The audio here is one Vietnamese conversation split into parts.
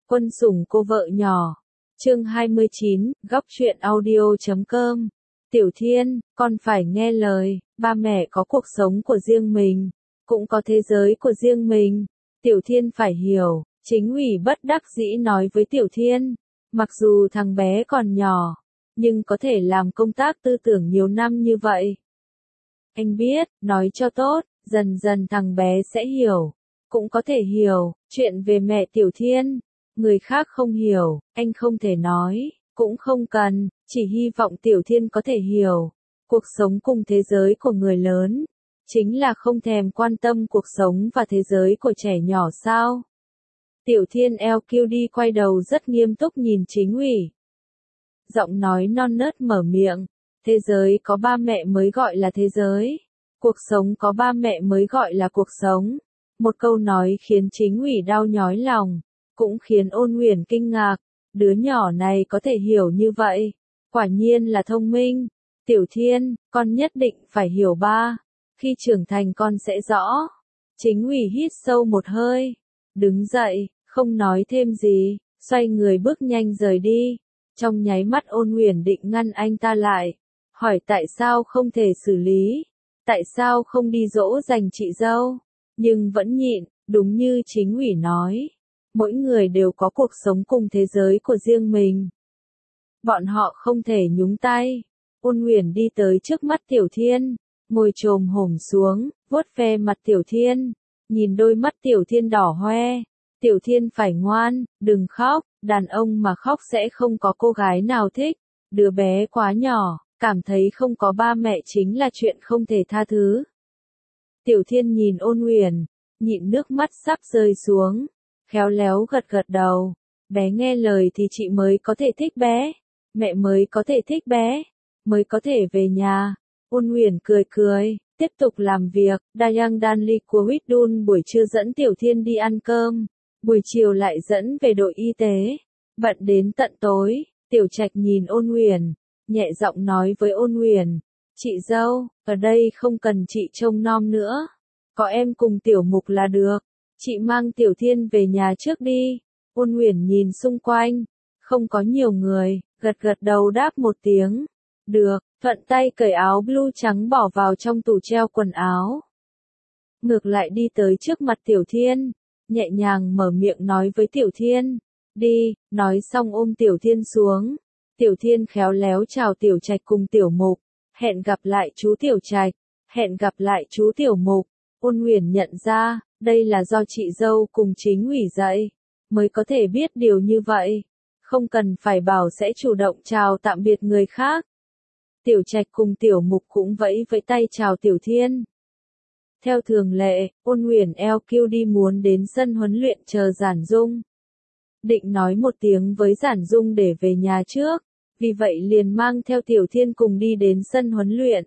Quân sủng cô vợ nhỏ. Chương 29, góc truyện audio.com. Tiểu Thiên, con phải nghe lời, ba mẹ có cuộc sống của riêng mình, cũng có thế giới của riêng mình. Tiểu Thiên phải hiểu, Chính ủy bất đắc dĩ nói với Tiểu Thiên, mặc dù thằng bé còn nhỏ, nhưng có thể làm công tác tư tưởng nhiều năm như vậy. Anh biết, nói cho tốt, dần dần thằng bé sẽ hiểu, cũng có thể hiểu, chuyện về mẹ Tiểu Thiên. Người khác không hiểu, anh không thể nói, cũng không cần, chỉ hy vọng Tiểu Thiên có thể hiểu. Cuộc sống cùng thế giới của người lớn, chính là không thèm quan tâm cuộc sống và thế giới của trẻ nhỏ sao? Tiểu Thiên LQD quay đầu rất nghiêm túc nhìn Chính ủy. Giọng nói non nớt mở miệng, thế giới có ba mẹ mới gọi là thế giới, cuộc sống có ba mẹ mới gọi là cuộc sống. Một câu nói khiến Chính ủy đau nhói lòng, cũng khiến Ôn Uyển kinh ngạc, đứa nhỏ này có thể hiểu như vậy, quả nhiên là thông minh. Tiểu Thiên, con nhất định phải hiểu ba, khi trưởng thành con sẽ rõ. Chính ủy hít sâu một hơi, đứng dậy, không nói thêm gì, xoay người bước nhanh rời đi. Trong nháy mắt Ôn Uyển định ngăn anh ta lại, hỏi tại sao không thể xử lý, tại sao không đi dỗ dành chị dâu, nhưng vẫn nhịn, đúng như Chính ủy nói. Mỗi người đều có cuộc sống cùng thế giới của riêng mình. Bọn họ không thể nhúng tay. Ôn Uyển đi tới trước mắt Tiểu Thiên, ngồi chồm hổm xuống, vuốt ve mặt Tiểu Thiên, nhìn đôi mắt Tiểu Thiên đỏ hoe. Tiểu Thiên phải ngoan, đừng khóc, đàn ông mà khóc sẽ không có cô gái nào thích. Đứa bé quá nhỏ, cảm thấy không có ba mẹ chính là chuyện không thể tha thứ. Tiểu Thiên nhìn Ôn Uyển, nhịn nước mắt sắp rơi xuống. Khéo léo gật gật đầu, bé nghe lời thì chị mới có thể thích bé, mẹ mới có thể thích bé, mới có thể về nhà. Ôn Uyển cười cười, tiếp tục làm việc. Dayang Danli của Huýt-đun buổi trưa dẫn Tiểu Thiên đi ăn cơm, buổi chiều lại dẫn về đội y tế, bận đến tận tối. Tiểu Trạch nhìn Ôn Uyển, nhẹ giọng nói với Ôn Uyển, chị dâu, ở đây không cần chị trông nom nữa, có em cùng Tiểu Mục là được. Chị mang Tiểu Thiên về nhà trước đi. Ôn Uyển nhìn xung quanh, không có nhiều người, gật gật đầu đáp một tiếng. Được, thuận tay cởi áo blue trắng bỏ vào trong tủ treo quần áo. Ngược lại đi tới trước mặt Tiểu Thiên, nhẹ nhàng mở miệng nói với Tiểu Thiên, đi, nói xong ôm Tiểu Thiên xuống. Tiểu Thiên khéo léo chào Tiểu Trạch cùng Tiểu Mục, hẹn gặp lại chú Tiểu Trạch, hẹn gặp lại chú Tiểu Mục. Ôn Uyển nhận ra, đây là do chị dâu cùng Chính ủy dạy, mới có thể biết điều như vậy. Không cần phải bảo sẽ chủ động chào tạm biệt người khác. Tiểu Trạch cùng Tiểu Mục cũng vẫy vẫy tay chào Tiểu Thiên. Theo thường lệ, Ôn Uyển LQD muốn đến sân huấn luyện chờ Giản Dung. Định nói một tiếng với Giản Dung để về nhà trước, vì vậy liền mang theo Tiểu Thiên cùng đi đến sân huấn luyện.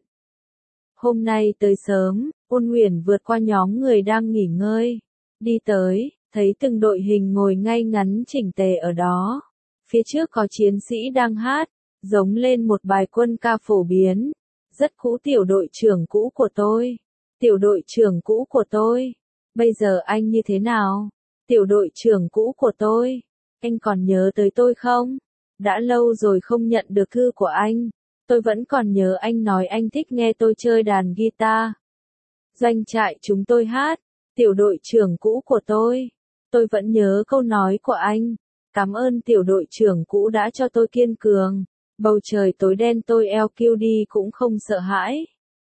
Hôm nay tới sớm, Ôn Uyển vượt qua nhóm người đang nghỉ ngơi, đi tới, thấy từng đội hình ngồi ngay ngắn chỉnh tề ở đó. Phía trước có chiến sĩ đang hát, giống lên một bài quân ca phổ biến. Rất cũ tiểu đội trưởng cũ của tôi. Tiểu đội trưởng cũ của tôi. Bây giờ anh như thế nào? Tiểu đội trưởng cũ của tôi. Anh còn nhớ tới tôi không? Đã lâu rồi không nhận được thư của anh. Tôi vẫn còn nhớ anh nói anh thích nghe tôi chơi đàn guitar. Doanh trại chúng tôi hát, tiểu đội trưởng cũ của tôi vẫn nhớ câu nói của anh. Cảm ơn tiểu đội trưởng cũ đã cho tôi kiên cường. Bầu trời tối đen tôi LQD cũng không sợ hãi.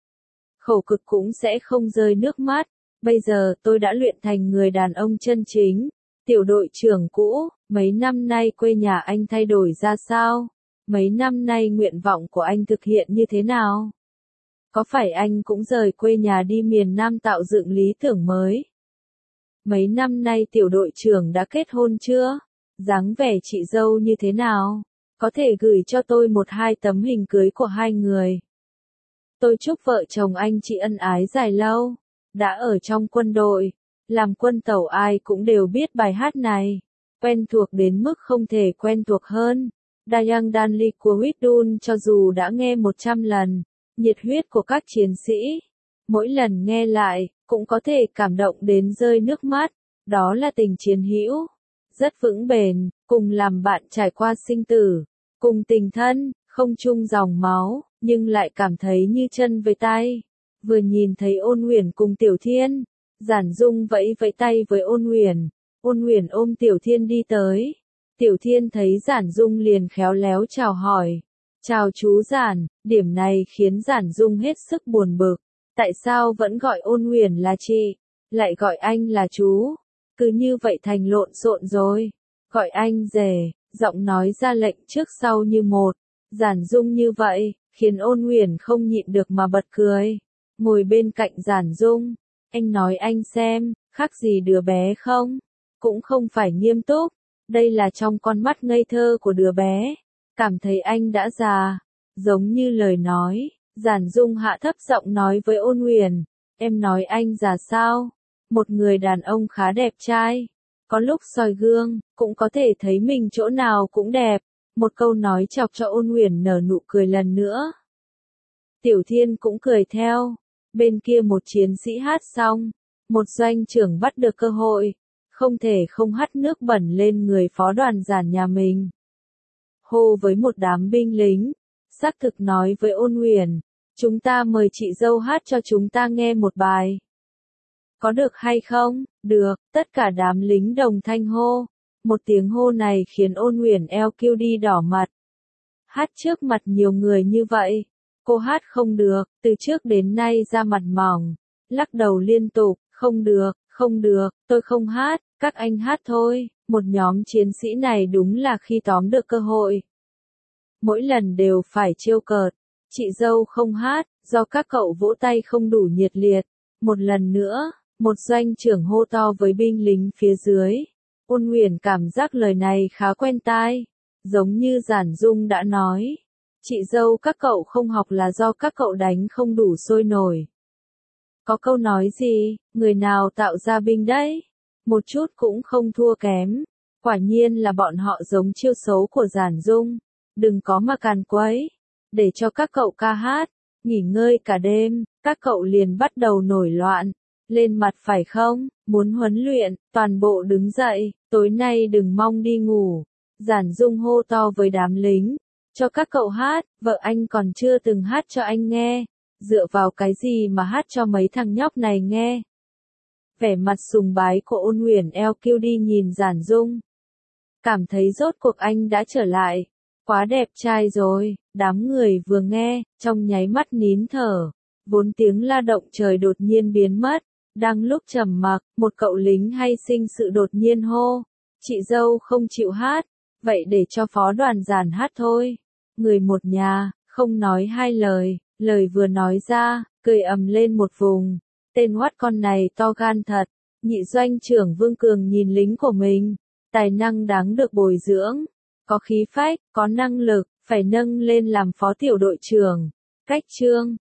Khổ cực cũng sẽ không rơi nước mắt. Bây giờ tôi đã luyện thành người đàn ông chân chính. Tiểu đội trưởng cũ, mấy năm nay quê nhà anh thay đổi ra sao? Mấy năm nay nguyện vọng của anh thực hiện như thế nào? Có phải anh cũng rời quê nhà đi miền Nam tạo dựng lý tưởng mới? Mấy năm nay tiểu đội trưởng đã kết hôn chưa? Dáng vẻ chị dâu như thế nào? Có thể gửi cho tôi 1-2 tấm hình cưới của hai người. Tôi chúc vợ chồng anh chị ân ái dài lâu. Đã ở trong quân đội, làm quân tàu ai cũng đều biết bài hát này. Quen thuộc đến mức không thể quen thuộc hơn. Dayang Danli của Huýt-đun cho dù đã nghe 100 lần, nhiệt huyết của các chiến sĩ, mỗi lần nghe lại, cũng có thể cảm động đến rơi nước mắt, đó là tình chiến hữu. rất vững bền, cùng làm bạn trải qua sinh tử, cùng tình thân, không chung dòng máu, nhưng lại cảm thấy như chân với tay. Vừa nhìn thấy Ôn Huyền cùng Tiểu Thiên, Giản Dung vẫy vẫy tay với Ôn Huyền ôm Tiểu Thiên đi tới. Tiểu Thiên thấy Giản Dung liền khéo léo chào hỏi. Chào chú Giản, điểm này khiến Giản Dung hết sức buồn bực. Tại sao vẫn gọi Ôn Huyền là chị, lại gọi anh là chú? Cứ như vậy thành lộn xộn rồi. Gọi anh rể, giọng nói ra lệnh trước sau như một. Giản Dung như vậy, khiến Ôn Huyền không nhịn được mà bật cười. Ngồi bên cạnh Giản Dung, anh nói anh xem, khác gì đứa bé không? Cũng không phải nghiêm túc, đây là trong con mắt ngây thơ của đứa bé. Cảm thấy anh đã già, giống như lời nói. Giản Dung hạ thấp giọng nói với Ôn Huyền, em nói anh già sao? Một người đàn ông khá đẹp trai, có lúc soi gương, cũng có thể thấy mình chỗ nào cũng đẹp. Một câu nói chọc cho Ôn Huyền nở nụ cười lần nữa. Tiểu Thiên cũng cười theo. Bên kia một chiến sĩ hát xong, một doanh trưởng bắt được cơ hội, không thể không hắt nước bẩn lên người phó đoàn Giản nhà mình. Hô với một đám binh lính, xác thực nói với Ôn Huyền, chúng ta mời chị dâu hát cho chúng ta nghe một bài. Có được hay không? Được, tất cả đám lính đồng thanh hô. Một tiếng hô này khiến Ôn Huyền eo kêu đi đỏ mặt. Hát trước mặt nhiều người như vậy, cô hát không được, từ trước đến nay da mặt mỏng, lắc đầu liên tục, không được, tôi không hát, các anh hát thôi. Một nhóm chiến sĩ này đúng là khi tóm được cơ hội, mỗi lần đều phải trêu cợt. Chị dâu không hát, do các cậu vỗ tay không đủ nhiệt liệt. Một lần nữa, một doanh trưởng hô to với binh lính phía dưới. Ôn Huyền cảm giác lời này khá quen tai, giống như Giản Dung đã nói. Chị dâu các cậu không học là do các cậu đánh không đủ sôi nổi. Có câu nói gì, người nào tạo ra binh đấy? Một chút cũng không thua kém. Quả nhiên là bọn họ giống chiêu xấu của Giản Dung. Đừng có mà càn quấy, để cho các cậu ca hát, nghỉ ngơi cả đêm, các cậu liền bắt đầu nổi loạn. Lên mặt phải không? Muốn huấn luyện, toàn bộ đứng dậy, tối nay đừng mong đi ngủ. Giản Dung hô to với đám lính, cho các cậu hát, vợ anh còn chưa từng hát cho anh nghe. Dựa vào cái gì mà hát cho mấy thằng nhóc này nghe? Vẻ mặt sùng bái của Ôn Huyền eo kêu đi nhìn Giản Dung. Cảm thấy rốt cuộc anh đã trở lại. Quá đẹp trai rồi, đám người vừa nghe, trong nháy mắt nín thở. Vốn tiếng la động trời đột nhiên biến mất. Đang lúc trầm mặc, một cậu lính hay sinh sự đột nhiên hô. Chị dâu không chịu hát, vậy để cho phó đoàn Giản hát thôi. Người một nhà, không nói hai lời, lời vừa nói ra, cười ầm lên một vùng. Tên oát con này to gan thật. Nhị doanh trưởng Vương Cường nhìn lính của mình, tài năng đáng được bồi dưỡng, có khí phách, có năng lực, phải nâng lên làm phó tiểu đội trưởng. Cách chương